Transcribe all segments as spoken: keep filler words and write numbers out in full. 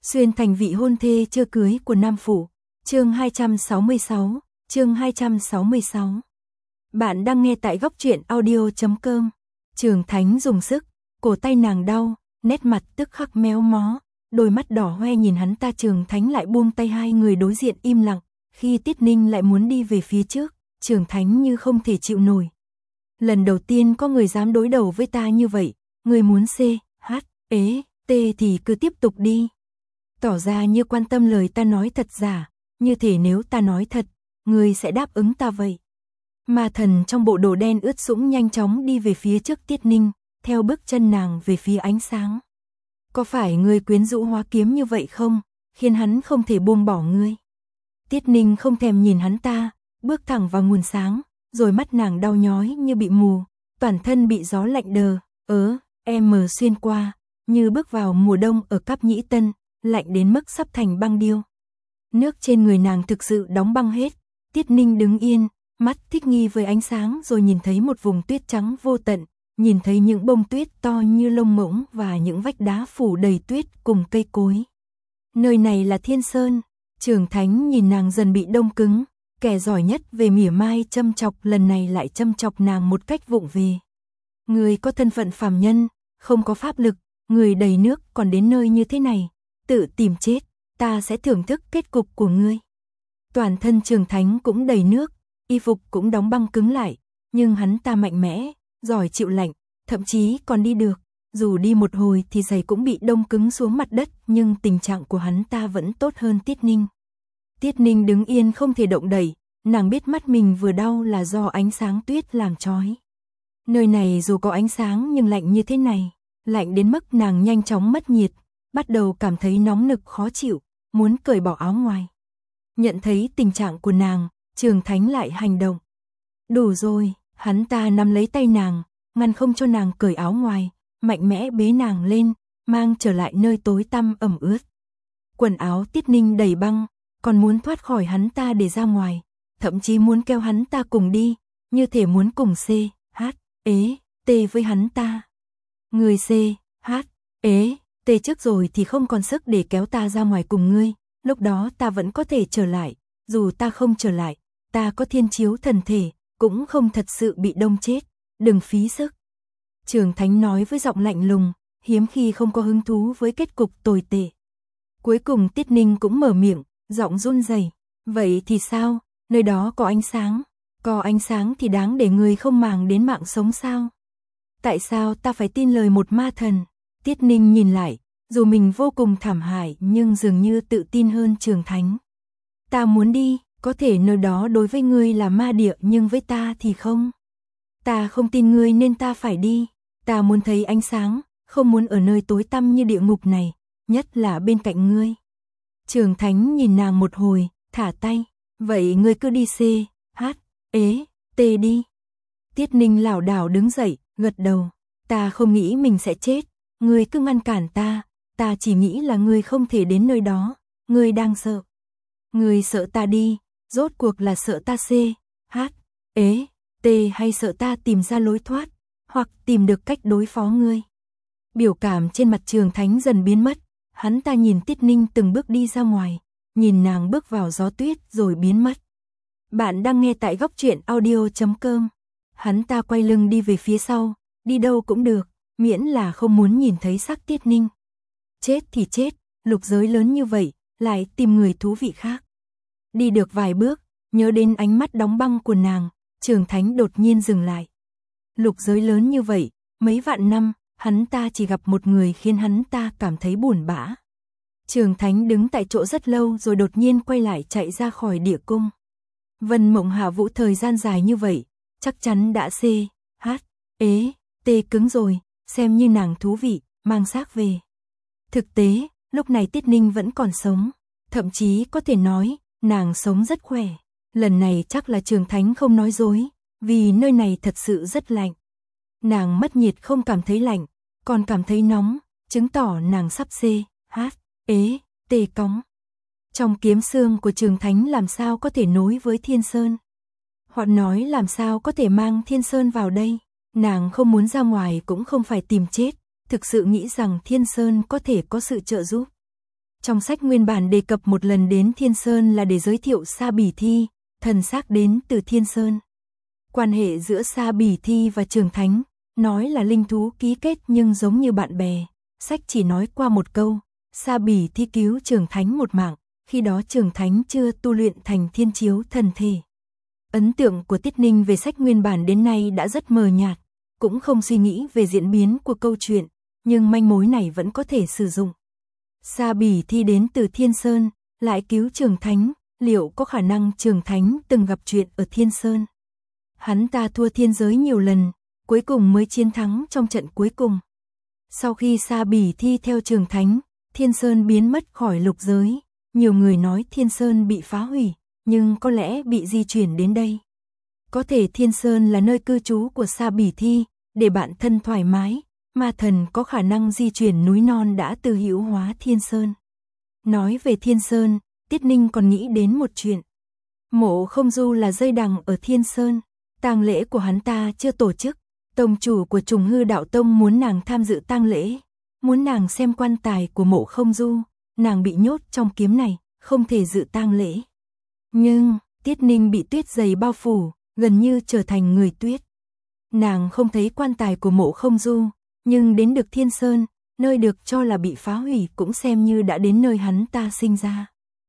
Xuyên thành vị hôn thê chưa cưới của Nam Phủ. Chương hai trăm sáu mươi sáu, chương hai trăm sáu mươi sáu. Bạn đang nghe tại góc truyện audio chấm com. Trường Thánh dùng sức, cổ tay nàng đau, nét mặt tức khắc méo mó, đôi mắt đỏ hoe nhìn hắn ta. Trường Thánh lại buông tay, hai người đối diện im lặng, khi Tiết Ninh lại muốn đi về phía trước, Trường Thánh như không thể chịu nổi. Lần đầu tiên có người dám đối đầu với ta như vậy, người muốn C, H, ế, T thì cứ tiếp tục đi. Tỏ ra như quan tâm lời ta nói thật giả, như thể nếu ta nói thật, người sẽ đáp ứng ta vậy. Ma thần trong bộ đồ đen ướt sũng nhanh chóng đi về phía trước Tiết Ninh, theo bước chân nàng về phía ánh sáng. Có phải ngươi quyến rũ hóa kiếm như vậy không, khiến hắn không thể buông bỏ ngươi? Tiết Ninh không thèm nhìn hắn ta, bước thẳng vào nguồn sáng, rồi mắt nàng đau nhói như bị mù, toàn thân bị gió lạnh đờ, ớ, em mờ xuyên qua, như bước vào mùa đông ở Cáp Nhĩ Tân, lạnh đến mức sắp thành băng điêu. Nước trên người nàng thực sự đóng băng hết. Tiết Ninh đứng yên, mắt thích nghi với ánh sáng, rồi nhìn thấy một vùng tuyết trắng vô tận, nhìn thấy những bông tuyết to như lông ngỗng và những vách đá phủ đầy tuyết cùng cây cối. Nơi này là Thiên Sơn. Trường Thánh nhìn nàng dần bị đông cứng, kẻ giỏi nhất về mỉa mai châm chọc lần này lại châm chọc nàng một cách vụng về. Người có thân phận phàm nhân, không có pháp lực, người đầy nước còn đến nơi như thế này, tự tìm chết, ta sẽ thưởng thức kết cục của ngươi. Toàn thân Trường Thánh cũng đầy nước, y phục cũng đóng băng cứng lại, nhưng hắn ta mạnh mẽ, giỏi chịu lạnh, thậm chí còn đi được, dù đi một hồi thì giày cũng bị đông cứng xuống mặt đất, nhưng tình trạng của hắn ta vẫn tốt hơn Tiết Ninh. Tiết Ninh đứng yên không thể động đậy, nàng biết mắt mình vừa đau là do ánh sáng tuyết làm chói. Nơi này dù có ánh sáng nhưng lạnh như thế này, lạnh đến mức nàng nhanh chóng mất nhiệt, bắt đầu cảm thấy nóng nực khó chịu, muốn cởi bỏ áo ngoài. Nhận thấy tình trạng của nàng, Trường Thánh lại hành động. Đủ rồi, hắn ta nắm lấy tay nàng, ngăn không cho nàng cởi áo ngoài, mạnh mẽ bế nàng lên, mang trở lại nơi tối tăm ẩm ướt. Quần áo Tiết Ninh đầy băng, còn muốn thoát khỏi hắn ta để ra ngoài, thậm chí muốn kéo hắn ta cùng đi, như thể muốn cùng C, H, ế, T với hắn ta. Người C, H, ế, T trước rồi thì không còn sức để kéo ta ra ngoài cùng ngươi, lúc đó ta vẫn có thể trở lại, dù ta không trở lại, ta có thiên chiếu thần thể, cũng không thật sự bị đông chết, đừng phí sức. Trường Thánh nói với giọng lạnh lùng, hiếm khi không có hứng thú với kết cục tồi tệ. Cuối cùng Tiết Ninh cũng mở miệng, giọng run rẩy, vậy thì sao, nơi đó có ánh sáng, có ánh sáng thì đáng để người không màng đến mạng sống sao? Tại sao ta phải tin lời một ma thần? Tiết Ninh nhìn lại, dù mình vô cùng thảm hại nhưng dường như tự tin hơn Trường Thánh. Ta muốn đi, có thể nơi đó đối với ngươi là ma địa nhưng với ta thì không. Ta không tin ngươi nên ta phải đi, ta muốn thấy ánh sáng, không muốn ở nơi tối tăm như địa ngục này, nhất là bên cạnh ngươi. Trường Thánh nhìn nàng một hồi, thả tay, vậy ngươi cứ đi C, H, ế, T đi. Tiết Ninh lảo đảo đứng dậy, gật đầu, ta không nghĩ mình sẽ chết, ngươi cứ ngăn cản ta, ta chỉ nghĩ là ngươi không thể đến nơi đó, ngươi đang sợ. Ngươi sợ ta đi, rốt cuộc là sợ ta C, H, ế, T hay sợ ta tìm ra lối thoát, hoặc tìm được cách đối phó ngươi. Biểu cảm trên mặt Trường Thánh dần biến mất, hắn ta nhìn Tiết Ninh từng bước đi ra ngoài, nhìn nàng bước vào gió tuyết rồi biến mất. Bạn đang nghe tại góc truyện audio chấm com. Hắn ta quay lưng đi về phía sau, đi đâu cũng được, miễn là không muốn nhìn thấy xác Tiết Ninh. Chết thì chết, lục giới lớn như vậy, lại tìm người thú vị khác. Đi được vài bước, nhớ đến ánh mắt đóng băng của nàng, Trường Thánh đột nhiên dừng lại. Lục giới lớn như vậy, mấy vạn năm, hắn ta chỉ gặp một người khiến hắn ta cảm thấy buồn bã. Trường Thánh đứng tại chỗ rất lâu rồi đột nhiên quay lại chạy ra khỏi địa cung. Vân Mộng Hạ Vũ thời gian dài như vậy, chắc chắn đã C, H, ế, T cứng rồi, xem như nàng thú vị, mang xác về. Thực tế, lúc này Tiết Ninh vẫn còn sống, thậm chí có thể nói, nàng sống rất khỏe. Lần này chắc là Trường Thánh không nói dối, vì nơi này thật sự rất lạnh. Nàng mất nhiệt không cảm thấy lạnh, còn cảm thấy nóng, chứng tỏ nàng sắp C, H, ế, T cóng. Trong kiếm xương của Trường Thánh làm sao có thể nối với Thiên Sơn? Họ nói làm sao có thể mang Thiên Sơn vào đây? Nàng không muốn ra ngoài cũng không phải tìm chết, thực sự nghĩ rằng Thiên Sơn có thể có sự trợ giúp. Trong sách nguyên bản đề cập một lần đến Thiên Sơn là để giới thiệu Sa Bỉ Thi, thần xác đến từ Thiên Sơn. Quan hệ giữa Sa Bỉ Thi và Trường Thánh, nói là linh thú ký kết nhưng giống như bạn bè, sách chỉ nói qua một câu, Sa Bỉ Thi cứu Trường Thánh một mạng, khi đó Trường Thánh chưa tu luyện thành thiên chiếu thần thể. Ấn tượng của Tiết Ninh về sách nguyên bản đến nay đã rất mờ nhạt, cũng không suy nghĩ về diễn biến của câu chuyện, nhưng manh mối này vẫn có thể sử dụng. Sa Bỉ Thi đến từ Thiên Sơn, lại cứu Trường Thánh, liệu có khả năng Trường Thánh từng gặp chuyện ở Thiên Sơn? Hắn ta thua thiên giới nhiều lần, cuối cùng mới chiến thắng trong trận cuối cùng. Sau khi Sa Bỉ Thi theo Trường Thánh, Thiên Sơn biến mất khỏi lục giới, nhiều người nói Thiên Sơn bị phá hủy, nhưng có lẽ bị di chuyển đến đây. Có thể Thiên Sơn là nơi cư trú của Sa Bỉ Thi, để bản thân thoải mái, ma thần có khả năng di chuyển núi non đã từ hữu hóa Thiên Sơn. Nói về Thiên Sơn, Tiết Ninh còn nghĩ đến một chuyện. Mộ Không Du là dây đằng ở Thiên Sơn, tang lễ của hắn ta chưa tổ chức, tông chủ của Trùng Hư Đạo Tông muốn nàng tham dự tang lễ, muốn nàng xem quan tài của Mộ Không Du, nàng bị nhốt trong kiếm này, không thể dự tang lễ. Nhưng, Tiết Ninh bị tuyết dày bao phủ, gần như trở thành người tuyết. Nàng không thấy quan tài của Mộ Không Du, nhưng đến được Thiên Sơn, nơi được cho là bị phá hủy cũng xem như đã đến nơi hắn ta sinh ra.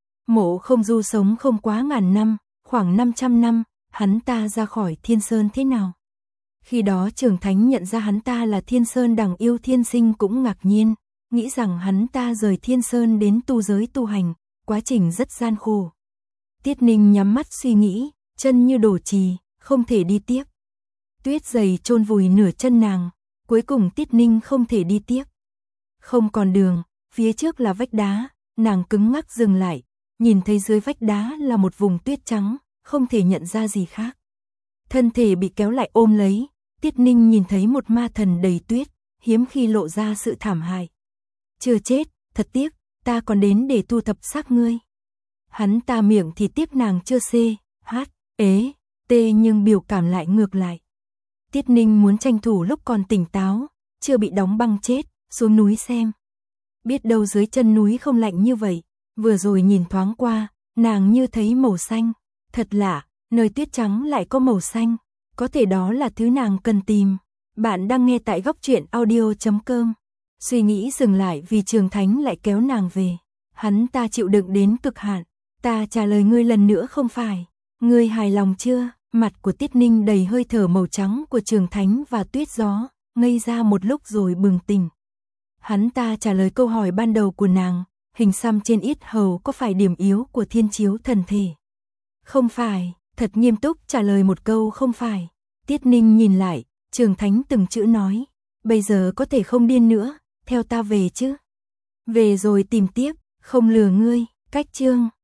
Mộ Không Du sống không quá ngàn năm, khoảng năm trăm năm, hắn ta ra khỏi Thiên Sơn thế nào? Khi đó Trường Thánh nhận ra hắn ta là Thiên Sơn đằng yêu thiên sinh cũng ngạc nhiên, nghĩ rằng hắn ta rời Thiên Sơn đến tu giới tu hành, quá trình rất gian khổ. Tiết Ninh nhắm mắt suy nghĩ, chân như đổ trì, không thể đi tiếp. Tuyết dày chôn vùi nửa chân nàng, cuối cùng Tiết Ninh không thể đi tiếp. Không còn đường, phía trước là vách đá, nàng cứng ngắc dừng lại, nhìn thấy dưới vách đá là một vùng tuyết trắng, không thể nhận ra gì khác. Thân thể bị kéo lại ôm lấy, Tiết Ninh nhìn thấy một ma thần đầy tuyết, hiếm khi lộ ra sự thảm hại. Chưa chết, thật tiếc, ta còn đến để thu thập xác ngươi. Hắn ta miệng thì tiếp nàng chưa xê, hát, ế, tê nhưng biểu cảm lại ngược lại. Tiết Ninh muốn tranh thủ lúc còn tỉnh táo, chưa bị đóng băng chết, xuống núi xem. Biết đâu dưới chân núi không lạnh như vậy, vừa rồi nhìn thoáng qua, nàng như thấy màu xanh. Thật lạ, nơi tuyết trắng lại có màu xanh, có thể đó là thứ nàng cần tìm. Bạn đang nghe tại góc truyện audio chấm com. Suy nghĩ dừng lại vì Trường Thánh lại kéo nàng về. Hắn ta chịu đựng đến cực hạn. Ta trả lời ngươi lần nữa không phải. Ngươi hài lòng chưa? Mặt của Tiết Ninh đầy hơi thở màu trắng của Trường Thánh và tuyết gió, ngây ra một lúc rồi bừng tỉnh. Hắn ta trả lời câu hỏi ban đầu của nàng, hình xăm trên yết hầu có phải điểm yếu của thiên chiếu thần thể? Không phải, thật nghiêm túc trả lời một câu không phải. Tiết Ninh nhìn lại, Trường Thánh từng chữ nói, bây giờ có thể không điên nữa, theo ta về chứ. Về rồi tìm tiếp, không lừa ngươi, cách chương.